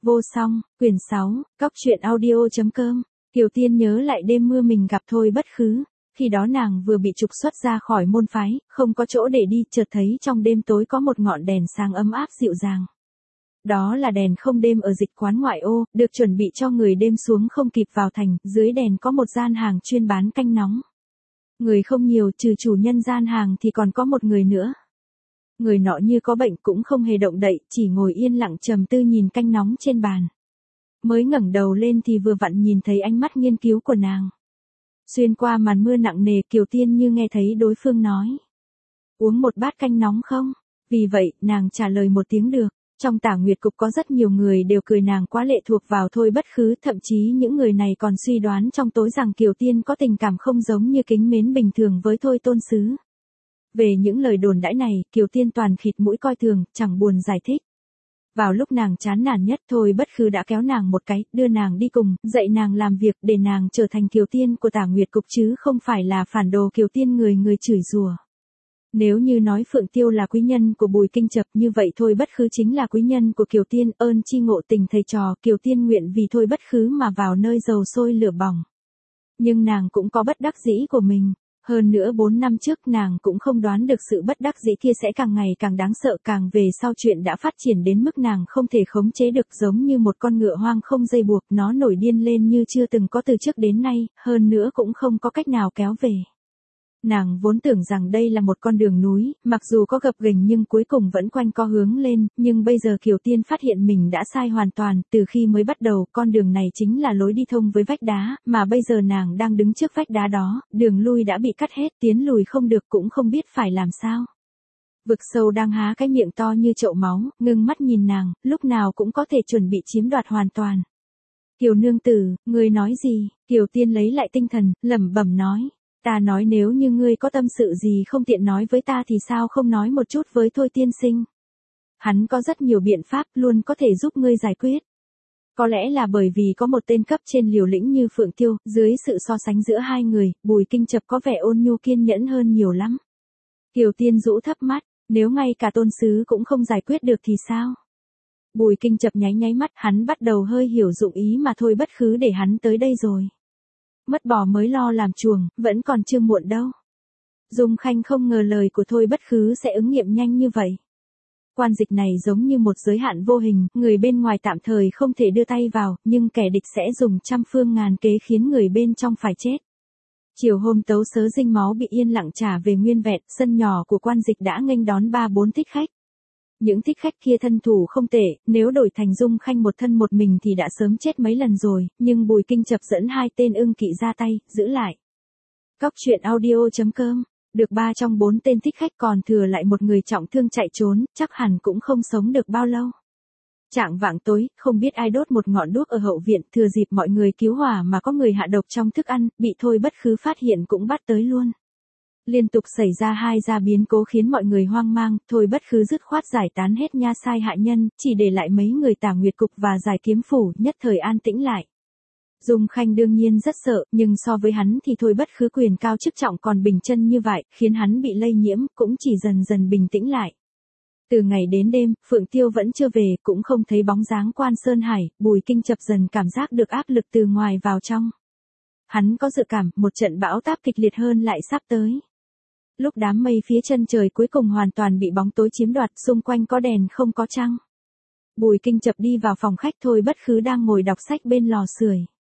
Vô song, quyển 6, cóc truyện audio.com. Kiều Tiên nhớ lại đêm mưa mình gặp Thôi Bất Khứ. Khi đó nàng vừa bị trục xuất ra khỏi môn phái, không có chỗ để đi, chợt thấy trong đêm tối có một ngọn đèn sáng ấm áp dịu dàng. Đó là đèn không đêm ở dịch quán ngoại ô, được chuẩn bị cho người đêm xuống không kịp vào thành, dưới đèn có một gian hàng chuyên bán canh nóng. Người không nhiều, trừ chủ nhân gian hàng thì còn có một người nữa. Người nọ như có bệnh cũng không hề động đậy, chỉ ngồi yên lặng trầm tư nhìn canh nóng trên bàn. Mới ngẩng đầu lên thì vừa vặn nhìn thấy ánh mắt nghiên cứu của nàng. Xuyên qua màn mưa nặng nề, Kiều Tiên như nghe thấy đối phương nói. Uống một bát canh nóng không? Vì vậy, nàng trả lời một tiếng được. Trong Tả Nguyệt Cục có rất nhiều người đều cười nàng quá lệ thuộc vào Thôi Bất Khứ, thậm chí những người này còn suy đoán trong tối rằng Kiều Tiên có tình cảm không giống như kính mến bình thường với Thôi Tôn Sứ. Về những lời đồn đãi này, Kiều Tiên toàn khịt mũi coi thường, chẳng buồn giải thích. Vào lúc nàng chán nản nhất, Thôi Bất Khứ đã kéo nàng một cái, đưa nàng đi cùng, dạy nàng làm việc để nàng trở thành Kiều Tiên của Tả Nguyệt Cục chứ không phải là phản đồ Kiều Tiên người chửi rủa. Nếu như nói Phượng Tiêu là quý nhân của Bùi Kinh Chập, như vậy Thôi Bất Khứ chính là quý nhân của Kiều Tiên, ơn chi ngộ tình thầy trò, Kiều Tiên nguyện vì Thôi Bất Khứ mà vào nơi dầu sôi lửa bỏng. Nhưng nàng cũng có bất đắc dĩ của mình. Hơn nữa 4 năm trước nàng cũng không đoán được sự bất đắc dĩ kia sẽ càng ngày càng đáng sợ, càng về sau chuyện đã phát triển đến mức nàng không thể khống chế được, giống như một con ngựa hoang không dây buộc, nó nổi điên lên như chưa từng có từ trước đến nay, hơn nữa cũng không có cách nào kéo về. Nàng vốn tưởng rằng đây là một con đường núi, mặc dù có gập ghềnh nhưng cuối cùng vẫn quanh co hướng lên, nhưng bây giờ Kiều Tiên phát hiện mình đã sai hoàn toàn, từ khi mới bắt đầu, con đường này chính là lối đi thông với vách đá, mà bây giờ nàng đang đứng trước vách đá đó, đường lui đã bị cắt hết, tiến lùi không được cũng không biết phải làm sao. Vực sâu đang há cái miệng to như chậu máu, ngưng mắt nhìn nàng, lúc nào cũng có thể chuẩn bị chiếm đoạt hoàn toàn. Kiều nương tử, ngươi nói gì? Kiều Tiên lấy lại tinh thần, lẩm bẩm nói. Ta nói nếu như ngươi có tâm sự gì không tiện nói với ta thì sao không nói một chút với Thôi tiên sinh. Hắn có rất nhiều biện pháp luôn có thể giúp ngươi giải quyết. Có lẽ là bởi vì có một tên cấp trên liều lĩnh như Phượng Tiêu, dưới sự so sánh giữa hai người, Bùi Kinh Chập có vẻ ôn nhu kiên nhẫn hơn nhiều lắm. Kiều Tiên rũ thấp mắt, nếu ngay cả Tôn Sứ cũng không giải quyết được thì sao? Bùi Kinh Chập nháy mắt, hắn bắt đầu hơi hiểu dụng ý mà Thôi Bất Khứ để hắn tới đây rồi. Mất bò mới lo làm chuồng, vẫn còn chưa muộn đâu. Dung Khanh không ngờ lời của Thôi Bất Khứ sẽ ứng nghiệm nhanh như vậy. Quan dịch này giống như một giới hạn vô hình, người bên ngoài tạm thời không thể đưa tay vào, nhưng kẻ địch sẽ dùng trăm phương ngàn kế khiến người bên trong phải chết. Chiều hôm Tấu Sớ Dinh Máu bị yên lặng trả về nguyên vẹn, sân nhỏ của quan dịch đã nghênh đón 3-4 thích khách. Những thích khách kia thân thủ không tệ, nếu đổi thành Dung Khanh một thân một mình thì đã sớm chết mấy lần rồi, nhưng Bùi Kinh Chập dẫn 2 tên ưng kỵ ra tay, giữ lại. Cóc truyện audio.com, được 3 trong 4 tên thích khách còn thừa lại một người trọng thương chạy trốn, chắc hẳn cũng không sống được bao lâu. Chạng vạng tối, không biết ai đốt một ngọn đuốc ở hậu viện, thừa dịp mọi người cứu hỏa mà có người hạ độc trong thức ăn, bị Thôi Bất Khứ phát hiện cũng bắt tới luôn. Liên tục xảy ra 2 gia biến cố khiến mọi người hoang mang, Thôi Bất Khứ dứt khoát giải tán hết nha sai hạ nhân, chỉ để lại mấy người Tả Nguyệt Cục và Giải Kiếm Phủ, nhất thời an tĩnh lại. Dung Khanh đương nhiên rất sợ, nhưng so với hắn thì Thôi Bất Khứ quyền cao chức trọng còn bình chân như vậy, khiến hắn bị lây nhiễm, cũng chỉ dần dần bình tĩnh lại. Từ ngày đến đêm, Phượng Tiêu vẫn chưa về, cũng không thấy bóng dáng Quan Sơn Hải, Bùi Kinh Chập dần cảm giác được áp lực từ ngoài vào trong. Hắn có dự cảm, một trận bão táp kịch liệt hơn lại sắp tới. Lúc đám mây phía chân trời cuối cùng hoàn toàn bị bóng tối chiếm đoạt, xung quanh có đèn không có trăng. Bùi Kinh Chập đi vào phòng khách, Thôi Bất Khứ đang ngồi đọc sách bên lò sưởi.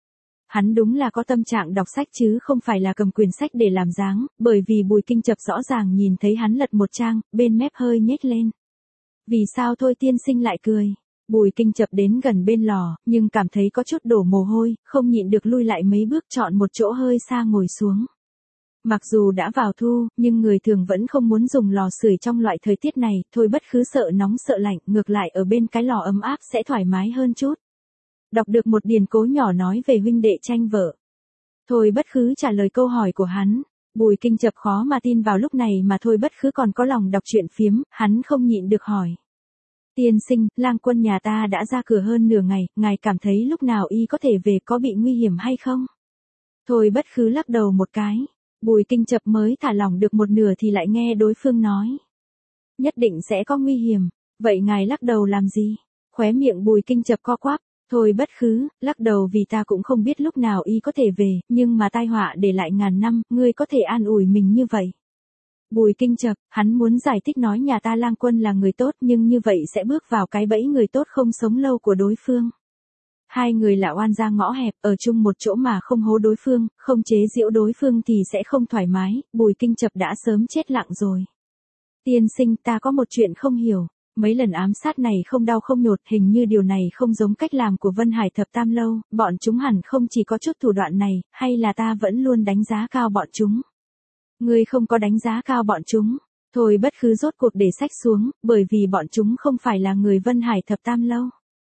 Hắn đúng là có tâm trạng đọc sách chứ không phải là cầm quyển sách để làm dáng, bởi vì Bùi Kinh Chập rõ ràng nhìn thấy hắn lật một trang, bên mép hơi nhếch lên. Vì sao Thôi tiên sinh lại cười? Bùi Kinh Chập đến gần bên lò, nhưng cảm thấy có chút đổ mồ hôi, không nhịn được lui lại mấy bước chọn một chỗ hơi xa ngồi xuống. Mặc dù đã vào thu, nhưng người thường vẫn không muốn dùng lò sưởi trong loại thời tiết này, Thôi Bất Khứ sợ nóng sợ lạnh, ngược lại ở bên cái lò ấm áp sẽ thoải mái hơn chút. Đọc được một điển cố nhỏ nói về huynh đệ tranh vợ. Thôi Bất Khứ trả lời câu hỏi của hắn. Bùi Kinh Chập khó mà tin vào lúc này mà Thôi Bất Khứ còn có lòng đọc truyện phiếm, hắn không nhịn được hỏi. Tiên sinh, lang quân nhà ta đã ra cửa hơn nửa ngày, ngài cảm thấy lúc nào y có thể về, có bị nguy hiểm hay không? Thôi Bất Khứ lắc đầu một cái. Bùi Kinh Chập mới thả lỏng được một nửa thì lại nghe đối phương nói. Nhất định sẽ có nguy hiểm, vậy ngài lắc đầu làm gì? Khóe miệng Bùi Kinh Chập co quắp, thôi bất khứ, lắc đầu vì ta cũng không biết lúc nào y có thể về, nhưng mà tai họa để lại ngàn năm, ngươi có thể an ủi mình như vậy. Bùi Kinh Chập, hắn muốn giải thích nói nhà ta Lang Quân là người tốt nhưng như vậy sẽ bước vào cái bẫy người tốt không sống lâu của đối phương. Hai người là oan gia ngõ hẹp, ở chung một chỗ mà không hố đối phương, không chế giễu đối phương thì sẽ không thoải mái, Bùi Kinh Chập đã sớm chết lặng rồi. Tiên sinh, ta có một chuyện không hiểu, mấy lần ám sát này không đau không nhột, hình như điều này không giống cách làm của Vân Hải Thập Tam Lâu, bọn chúng hẳn không chỉ có chút thủ đoạn này, hay là ta vẫn luôn đánh giá cao bọn chúng. Ngươi không có đánh giá cao bọn chúng, thôi bất khứ rốt cuộc để sách xuống, bởi vì bọn chúng không phải là người Vân Hải Thập Tam Lâu.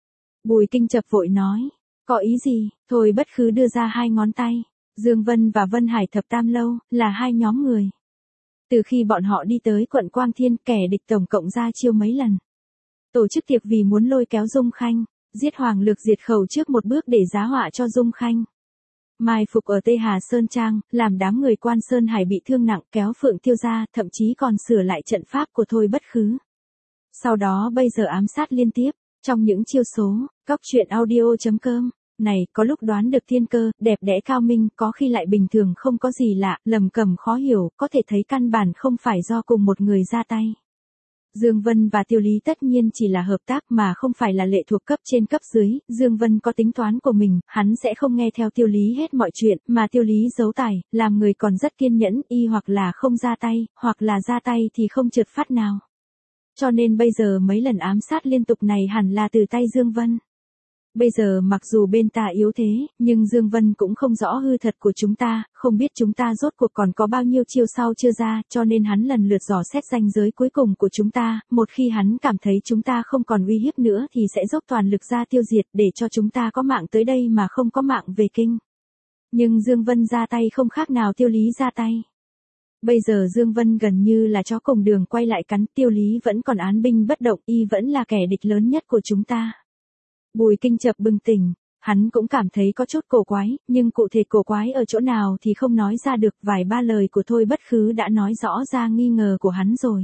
Bùi Kinh Chập vội nói, có ý gì, thôi bất khứ đưa ra hai ngón tay, Dương Vân và Vân Hải Thập Tam Lâu, là hai nhóm người. Từ khi bọn họ đi tới quận Quang Thiên, kẻ địch tổng cộng ra chiêu mấy lần. Tổ chức tiệc vì muốn lôi kéo Dung Khanh, giết Hoàng Lược diệt khẩu trước một bước để giá họa cho Dung Khanh. Mai phục ở Tây Hà Sơn Trang, làm đám người Quan Sơn Hải bị thương nặng, kéo Phượng Tiêu ra, thậm chí còn sửa lại trận pháp của thôi bất khứ. Sau đó bây giờ ám sát liên tiếp, trong những chiêu số, coctruyện.audio.com. Này, có lúc đoán được thiên cơ, đẹp đẽ cao minh, có khi lại bình thường không có gì lạ, lầm cẩm khó hiểu, có thể thấy căn bản không phải do cùng một người ra tay. Dương Vân và Tiêu Lý tất nhiên chỉ là hợp tác mà không phải là lệ thuộc cấp trên cấp dưới, Dương Vân có tính toán của mình, hắn sẽ không nghe theo Tiêu Lý hết mọi chuyện, mà Tiêu Lý giấu tài, làm người còn rất kiên nhẫn, y hoặc là không ra tay, hoặc là ra tay thì không trượt phát nào. Cho nên bây giờ mấy lần ám sát liên tục này hẳn là từ tay Dương Vân. Bây giờ mặc dù bên ta yếu thế, nhưng Dương Vân cũng không rõ hư thật của chúng ta, không biết chúng ta rốt cuộc còn có bao nhiêu chiêu sau chưa ra, cho nên hắn lần lượt dò xét ranh giới cuối cùng của chúng ta, một khi hắn cảm thấy chúng ta không còn uy hiếp nữa thì sẽ dốc toàn lực ra tiêu diệt để cho chúng ta có mạng tới đây mà không có mạng về kinh. Nhưng Dương Vân ra tay không khác nào Tiêu Lý ra tay. Bây giờ Dương Vân gần như là chó cùng đường quay lại cắn, Tiêu Lý vẫn còn án binh bất động, y vẫn là kẻ địch lớn nhất của chúng ta. Bùi Kinh Chập bừng tỉnh, hắn cũng cảm thấy có chút cổ quái, nhưng cụ thể cổ quái ở chỗ nào thì không nói ra được, vài ba lời của thôi bất khứ đã nói rõ ra nghi ngờ của hắn rồi.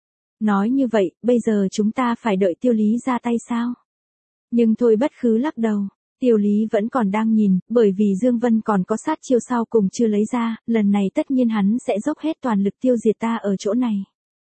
Nói như vậy, bây giờ chúng ta phải đợi Tiêu Lý ra tay sao? Nhưng thôi bất khứ lắc đầu, Tiêu Lý vẫn còn đang nhìn, bởi vì Dương Vân còn có sát chiêu sau cùng chưa lấy ra, lần này tất nhiên hắn sẽ dốc hết toàn lực tiêu diệt ta ở chỗ này.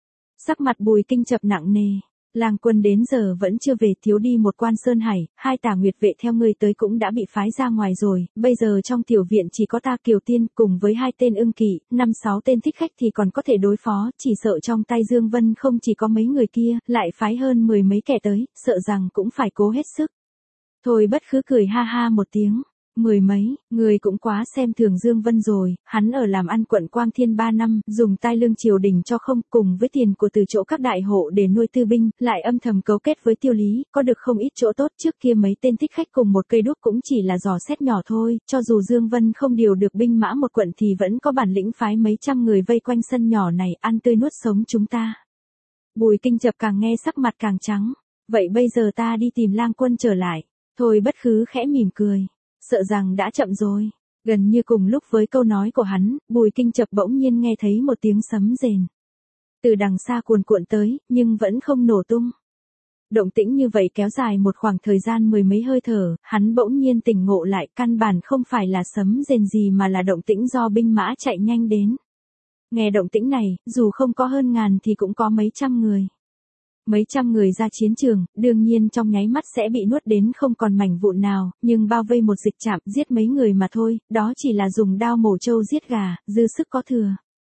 Sắc mặt Bùi Kinh Chập nặng nề. Lang Quân đến giờ vẫn chưa về, thiếu đi một Quan Sơn Hải, hai tả nguyệt vệ theo ngươi tới cũng đã bị phái ra ngoài rồi, bây giờ trong tiểu viện chỉ có ta Kiều Tiên cùng với hai tên ưng kỵ, 5-6 tên thích khách thì còn có thể đối phó, chỉ sợ trong tay Dương Vân không chỉ có mấy người kia, lại phái hơn 10 mấy kẻ tới, sợ rằng cũng phải cố hết sức. Thôi bất khứ cười ha ha một tiếng. 10 mấy, người cũng quá xem thường Dương Vân rồi, hắn ở làm ăn quận Quang Thiên 3 năm, dùng tai lương triều đình cho không, cùng với tiền của từ chỗ các đại hộ để nuôi tư binh, lại âm thầm cấu kết với Tiêu Lý, có được không ít chỗ tốt, trước kia mấy tên thích khách cùng một cây đuốc cũng chỉ là dò xét nhỏ thôi, cho dù Dương Vân không điều được binh mã một quận thì vẫn có bản lĩnh phái mấy trăm người vây quanh sân nhỏ này, ăn tươi nuốt sống chúng ta. Bùi Kinh Chập càng nghe sắc mặt càng trắng, vậy bây giờ ta đi tìm Lang Quân trở lại. Thôi bất khứ khẽ mỉm cười. Sợ rằng đã chậm rồi. Gần như cùng lúc với câu nói của hắn, Bùi Kinh Chập bỗng nhiên nghe thấy một tiếng sấm rền. Từ đằng xa cuồn cuộn tới, nhưng vẫn không nổ tung. Động tĩnh như vậy kéo dài một khoảng thời gian 10 mấy hơi thở, hắn bỗng nhiên tỉnh ngộ lại, căn bản không phải là sấm rền gì mà là động tĩnh do binh mã chạy nhanh đến. Nghe động tĩnh này, dù không có hơn ngàn thì cũng có mấy trăm người. Mấy trăm người ra chiến trường, đương nhiên trong nháy mắt sẽ bị nuốt đến không còn mảnh vụn nào, nhưng bao vây một dịch trạm, giết mấy người mà thôi, đó chỉ là dùng đao mổ trâu giết gà, dư sức có thừa.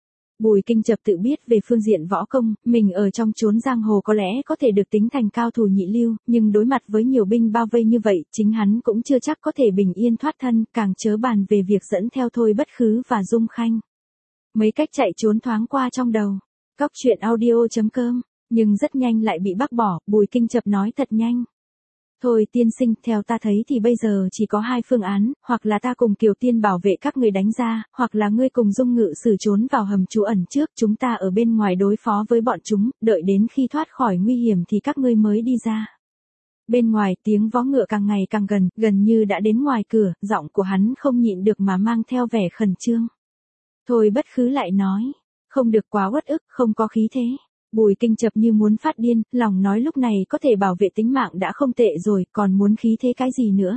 Bùi Kinh Chập tự biết về phương diện võ công, mình ở trong chốn giang hồ có lẽ có thể được tính thành cao thủ nhị lưu, nhưng đối mặt với nhiều binh bao vây như vậy, chính hắn cũng chưa chắc có thể bình yên thoát thân, càng chớ bàn về việc dẫn theo thôi bất khứ và Dung Khanh. Mấy cách chạy trốn thoáng qua trong đầu. Coctruyện.audio.com. Nhưng rất nhanh lại bị bác bỏ, Bùi Kinh Chập nói thật nhanh. Thôi tiên sinh, theo ta thấy thì bây giờ chỉ có hai phương án, hoặc là ta cùng Kiều Tiên bảo vệ các người đánh ra, hoặc là ngươi cùng Dung Ngự Sử trốn vào hầm trú ẩn trước, chúng ta ở bên ngoài đối phó với bọn chúng, đợi đến khi thoát khỏi nguy hiểm thì các ngươi mới đi ra. Bên ngoài tiếng vó ngựa càng ngày càng gần, gần như đã đến ngoài cửa, giọng của hắn không nhịn được mà mang theo vẻ khẩn trương. Thôi bất khứ lại nói, không được quá uất ức, không có khí thế. Bùi Kinh Chập như muốn phát điên, lòng nói lúc này có thể bảo vệ tính mạng đã không tệ rồi, còn muốn khí thế cái gì nữa.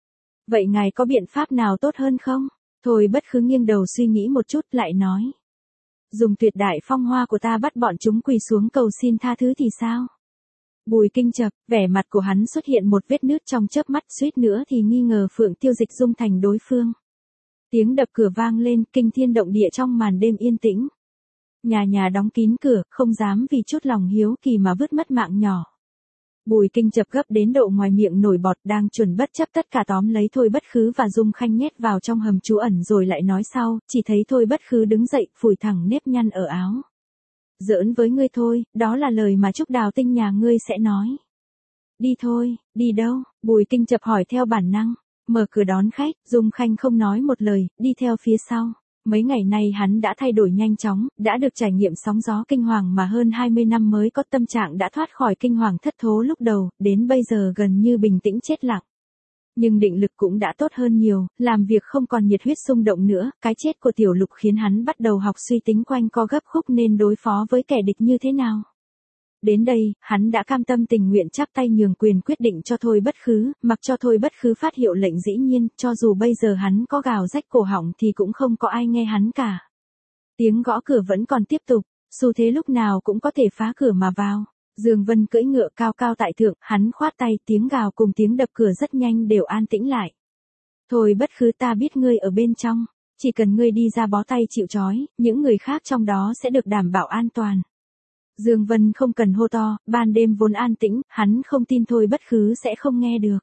Vậy ngài có biện pháp nào tốt hơn không? Thôi Bất Khứ nghiêng đầu suy nghĩ một chút lại nói. Dùng tuyệt đại phong hoa của ta bắt bọn chúng quỳ xuống cầu xin tha thứ thì sao? Bùi Kinh Chập, vẻ mặt của hắn xuất hiện một vết nứt trong chớp mắt, suýt nữa thì nghi ngờ Phượng Tiêu Dịch Dung thành đối phương. Tiếng đập cửa vang lên, kinh thiên động địa trong màn đêm yên tĩnh. Nhà nhà đóng kín cửa, không dám vì chút lòng hiếu kỳ mà vứt mất mạng nhỏ. Bùi Kinh Chập gấp đến độ ngoài miệng nổi bọt, đang chuẩn bất chấp tất cả tóm lấy Thôi Bất Khứ và Dung Khanh nhét vào trong hầm trú ẩn rồi lại nói sau, chỉ thấy Thôi Bất Khứ đứng dậy, phủi thẳng nếp nhăn ở áo. Giỡn với ngươi thôi, đó là lời mà Trúc Đào Tinh nhà ngươi sẽ nói. Đi thôi, đi đâu? Bùi Kinh Chập hỏi theo bản năng. Mở cửa đón khách, Dung Khanh không nói một lời, đi theo phía sau. Mấy ngày nay hắn đã thay đổi nhanh chóng, đã được trải nghiệm sóng gió kinh hoàng mà hơn 20 năm mới có tâm trạng đã thoát khỏi kinh hoàng thất thố lúc đầu, đến bây giờ gần như bình tĩnh chết lặng. Nhưng định lực cũng đã tốt hơn nhiều, làm việc không còn nhiệt huyết xung động nữa, cái chết của Tiểu Lục khiến hắn bắt đầu học suy tính quanh co gấp khúc nên đối phó với kẻ địch như thế nào. Đến đây, hắn đã cam tâm tình nguyện chắp tay nhường quyền quyết định cho Thôi Bất Khứ, mặc cho Thôi Bất Khứ phát hiệu lệnh dĩ nhiên, cho dù bây giờ hắn có gào rách cổ họng thì cũng không có ai nghe hắn cả. Tiếng gõ cửa vẫn còn tiếp tục, xu thế lúc nào cũng có thể phá cửa mà vào. Dương Vân cưỡi ngựa cao cao tại thượng, hắn khoát tay, tiếng gào cùng tiếng đập cửa rất nhanh đều an tĩnh lại. Thôi Bất Khứ, ta biết ngươi ở bên trong, chỉ cần ngươi đi ra bó tay chịu trói, những người khác trong đó sẽ được đảm bảo an toàn. Dương Vân không cần hô to, ban đêm vốn an tĩnh, hắn không tin Thôi Bất Khứ sẽ không nghe được.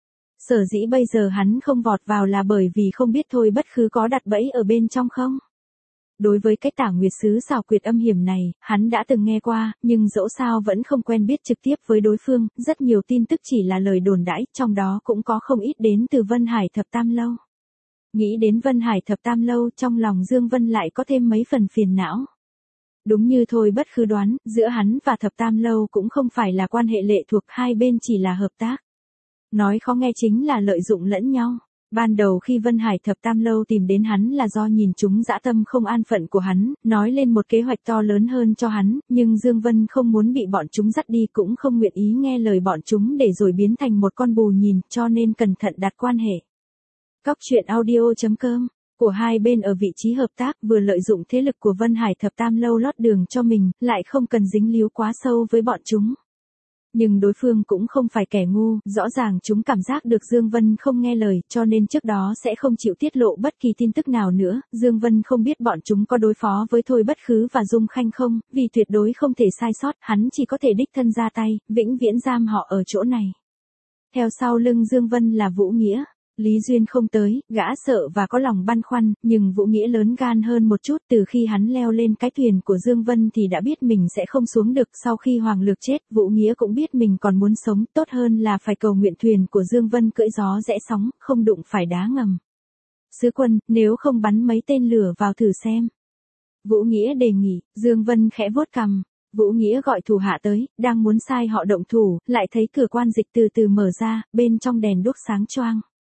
Sở dĩ bây giờ hắn không vọt vào là bởi vì không biết Thôi Bất Khứ có đặt bẫy ở bên trong không. Đối với cái Tả Nguyệt Sứ xảo quyệt âm hiểm này, hắn đã từng nghe qua, nhưng dẫu sao vẫn không quen biết trực tiếp với đối phương, rất nhiều tin tức chỉ là lời đồn đãi, trong đó cũng có không ít đến từ Vân Hải Thập Tam Lâu. Nghĩ đến Vân Hải Thập Tam Lâu, trong lòng Dương Vân lại có thêm mấy phần phiền não. Đúng như Thôi Bất Khứ đoán, giữa hắn và Thập Tam Lâu cũng không phải là quan hệ lệ thuộc, hai bên chỉ là hợp tác. Nói khó nghe chính là lợi dụng lẫn nhau. Ban đầu khi Vân Hải Thập Tam Lâu tìm đến hắn là do nhìn chúng dã tâm không an phận của hắn, nói lên một kế hoạch to lớn hơn cho hắn, nhưng Dương Vân không muốn bị bọn chúng dắt đi cũng không nguyện ý nghe lời bọn chúng để rồi biến thành một con bù nhìn, cho nên cẩn thận đặt quan hệ. Cóc truyện audio.com của hai bên ở vị trí hợp tác, vừa lợi dụng thế lực của Vân Hải Thập Tam Lâu lót đường cho mình, lại không cần dính líu quá sâu với bọn chúng. Nhưng đối phương cũng không phải kẻ ngu, rõ ràng chúng cảm giác được Dương Vân không nghe lời, cho nên trước đó sẽ không chịu tiết lộ bất kỳ tin tức nào nữa. Dương Vân không biết bọn chúng có đối phó với Thôi Bất Khứ và Dung Khanh không, vì tuyệt đối không thể sai sót, hắn chỉ có thể đích thân ra tay, vĩnh viễn giam họ ở chỗ này. Theo sau lưng Dương Vân là Vũ Nghĩa. Lý Duyên không tới, gã sợ và có lòng băn khoăn, nhưng Vũ Nghĩa lớn gan hơn một chút, từ khi hắn leo lên cái thuyền của Dương Vân thì đã biết mình sẽ không xuống được, sau khi Hoàng Lược chết, Vũ Nghĩa cũng biết mình còn muốn sống, tốt hơn là phải cầu nguyện thuyền của Dương Vân cưỡi gió rẽ sóng, không đụng phải đá ngầm. Sứ quân, nếu không bắn mấy tên lửa vào thử xem. Vũ Nghĩa đề nghị, Dương Vân khẽ vuốt cằm. Vũ Nghĩa gọi thủ hạ tới, đang muốn sai họ động thủ, lại thấy cửa quan dịch từ từ mở ra, bên trong đèn đuốc sáng choang.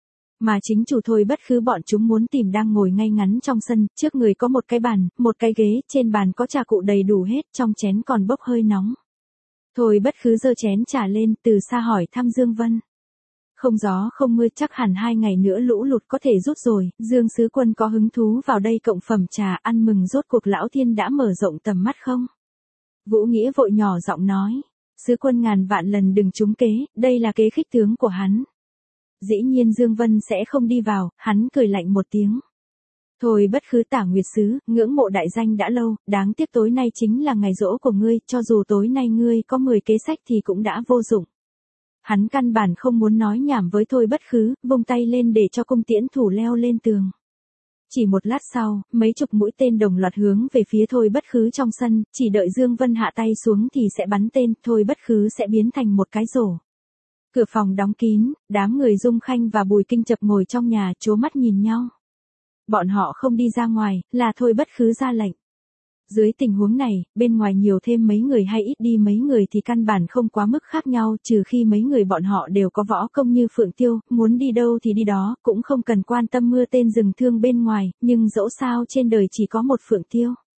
Mà chính chủ Thôi Bất Khứ bọn chúng muốn tìm đang ngồi ngay ngắn trong sân, trước người có một cái bàn, một cái ghế, trên bàn có trà cụ đầy đủ hết, trong chén còn bốc hơi nóng. Thôi Bất Khứ giơ chén trà lên, từ xa hỏi thăm Dương Vân. Không gió không mưa, chắc hẳn 2 ngày nữa lũ lụt có thể rút rồi, Dương sứ quân có hứng thú vào đây cộng phẩm trà ăn mừng rốt cuộc lão thiên đã mở rộng tầm mắt không? Vũ Nghĩa vội nhỏ giọng nói, sứ quân ngàn vạn lần đừng trúng kế, đây là kế khích tướng của hắn. Dĩ nhiên Dương Vân sẽ không đi vào, hắn cười lạnh một tiếng. Thôi Bất Khứ Tả Nguyệt Sứ, ngưỡng mộ đại danh đã lâu, đáng tiếc tối nay chính là ngày giỗ của ngươi, cho dù tối nay ngươi có 10 kế sách thì cũng đã vô dụng. Hắn căn bản không muốn nói nhảm với Thôi Bất Khứ, vung tay lên để cho cung tiễn thủ leo lên tường. Chỉ một lát sau, mấy chục mũi tên đồng loạt hướng về phía Thôi Bất Khứ trong sân, chỉ đợi Dương Vân hạ tay xuống thì sẽ bắn tên, Thôi Bất Khứ sẽ biến thành một cái rổ. Cửa phòng đóng kín, đám người Dung Khanh và Bùi Kinh Chập ngồi trong nhà trố mắt nhìn nhau. Bọn họ không đi ra ngoài, là Thôi Bất Khứ ra lệnh. Dưới tình huống này, bên ngoài nhiều thêm mấy người hay ít đi mấy người thì căn bản không quá mức khác nhau, trừ khi mấy người bọn họ đều có võ công như Phượng Tiêu, muốn đi đâu thì đi đó, cũng không cần quan tâm mưa tên rừng thương bên ngoài, nhưng dẫu sao trên đời chỉ có một Phượng Tiêu.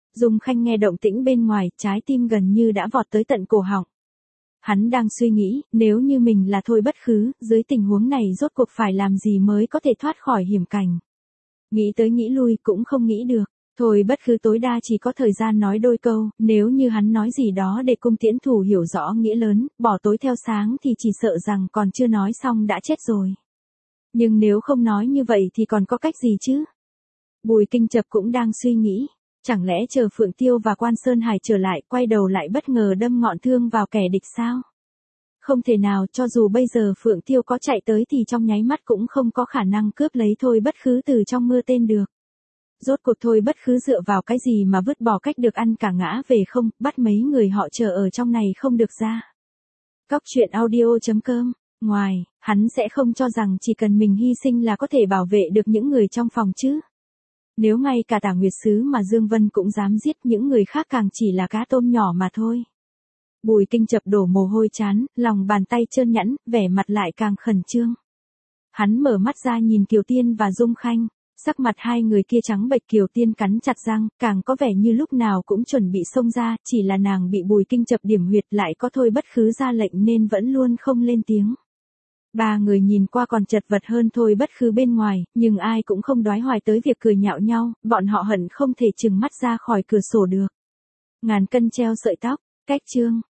Dung Khanh nghe động tĩnh bên ngoài, trái tim gần như đã vọt tới tận cổ họng. Hắn đang suy nghĩ, nếu như mình là Thôi Bất Khứ, dưới tình huống này rốt cuộc phải làm gì mới có thể thoát khỏi hiểm cảnh. Nghĩ tới nghĩ lui cũng không nghĩ được. Thôi Bất Khứ tối đa chỉ có thời gian nói đôi câu, nếu như hắn nói gì đó để cung tiễn thủ hiểu rõ nghĩa lớn, bỏ tối theo sáng thì chỉ sợ rằng còn chưa nói xong đã chết rồi. Nhưng nếu không nói như vậy thì còn có cách gì chứ? Bùi Kinh Chập cũng đang suy nghĩ. Chẳng lẽ chờ Phượng Tiêu và Quan Sơn Hải trở lại, quay đầu lại bất ngờ đâm ngọn thương vào kẻ địch sao? Không thể nào, cho dù bây giờ Phượng Tiêu có chạy tới thì trong nháy mắt cũng không có khả năng cướp lấy Thôi Bất Khứ từ trong mưa tên được. Rốt cuộc Thôi Bất Khứ dựa vào cái gì mà vứt bỏ cách được ăn cả ngã về không, bắt mấy người họ chờ ở trong này không được ra. Cóc truyện audio.com. Ngoài, hắn sẽ không cho rằng chỉ cần mình hy sinh là có thể bảo vệ được những người trong phòng chứ. Nếu ngay cả Tả Nguyệt Sứ mà Dương Vân cũng dám giết, những người khác càng chỉ là cá tôm nhỏ mà thôi. Bùi Kinh Chập đổ mồ hôi chán, lòng bàn tay trơn nhẵn, vẻ mặt lại càng khẩn trương. Hắn mở mắt ra nhìn Kiều Tiên và Dung Khanh, sắc mặt hai người kia trắng bệch. Kiều Tiên cắn chặt răng, càng có vẻ như lúc nào cũng chuẩn bị xông ra, chỉ là nàng bị Bùi Kinh Chập điểm huyệt, lại có Thôi Bất Khứ ra lệnh nên vẫn luôn không lên tiếng. Ba người nhìn qua còn chật vật hơn Thôi Bất Khứ bên ngoài, nhưng ai cũng không đoái hoài tới việc cười nhạo nhau, bọn họ hận không thể trừng mắt ra khỏi cửa sổ được. Ngàn cân treo sợi tóc, cách chương.